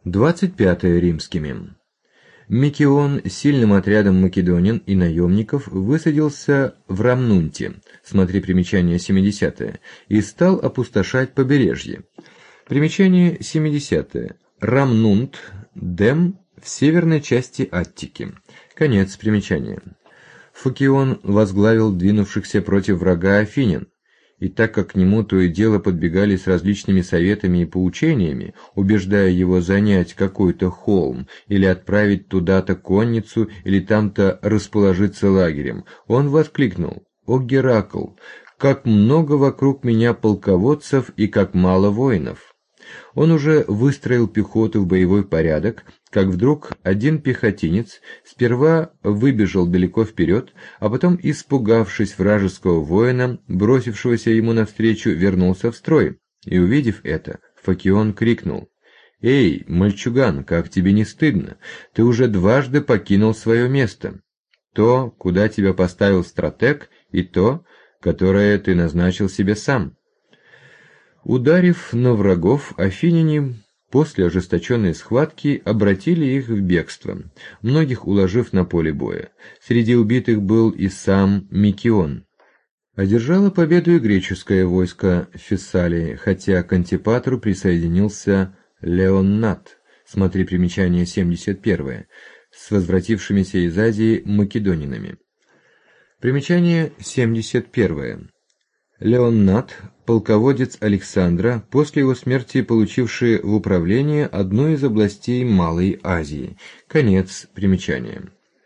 25 римскими. Микион с сильным отрядом македонин и наемников высадился в Рамнунте, смотри примечание 70, и стал опустошать побережье. Примечание 70. Рамнунт, Дем, в северной части Аттики. Конец примечания. Фокион возглавил двинувшихся против врага афинян, и так как к нему то и дело подбегали с различными советами и поучениями, убеждая его занять какой-то холм или отправить туда-то конницу или там-то расположиться лагерем, он воскликнул: «О Геракл, как много вокруг меня полководцев и как мало воинов!» Он уже выстроил пехоту в боевой порядок, как вдруг один пехотинец сперва выбежал далеко вперед, а потом, испугавшись вражеского воина, бросившегося ему навстречу, вернулся в строй. И, увидев это, Фокион крикнул: «Эй, мальчуган, как тебе не стыдно? Ты уже дважды покинул свое место. То, куда тебя поставил стратег, и то, которое ты назначил себе сам». Ударив на врагов, афиняне после ожесточенной схватки обратили их в бегство, многих уложив на поле боя. Среди убитых был и сам Микион. Одержало победу и греческое войско в Фессалии, хотя к Антипатру присоединился Леоннат, смотри примечание 71, с возвратившимися из Азии македонинами. Примечание 71. Леоннат, полководец Александра, после его смерти получивший в управление одну из областей Малой Азии. Конец примечания.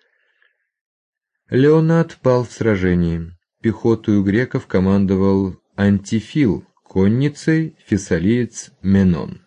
Леоннат пал в сражении. Пехотою греков командовал Антифил, конницей фессалиец Менон.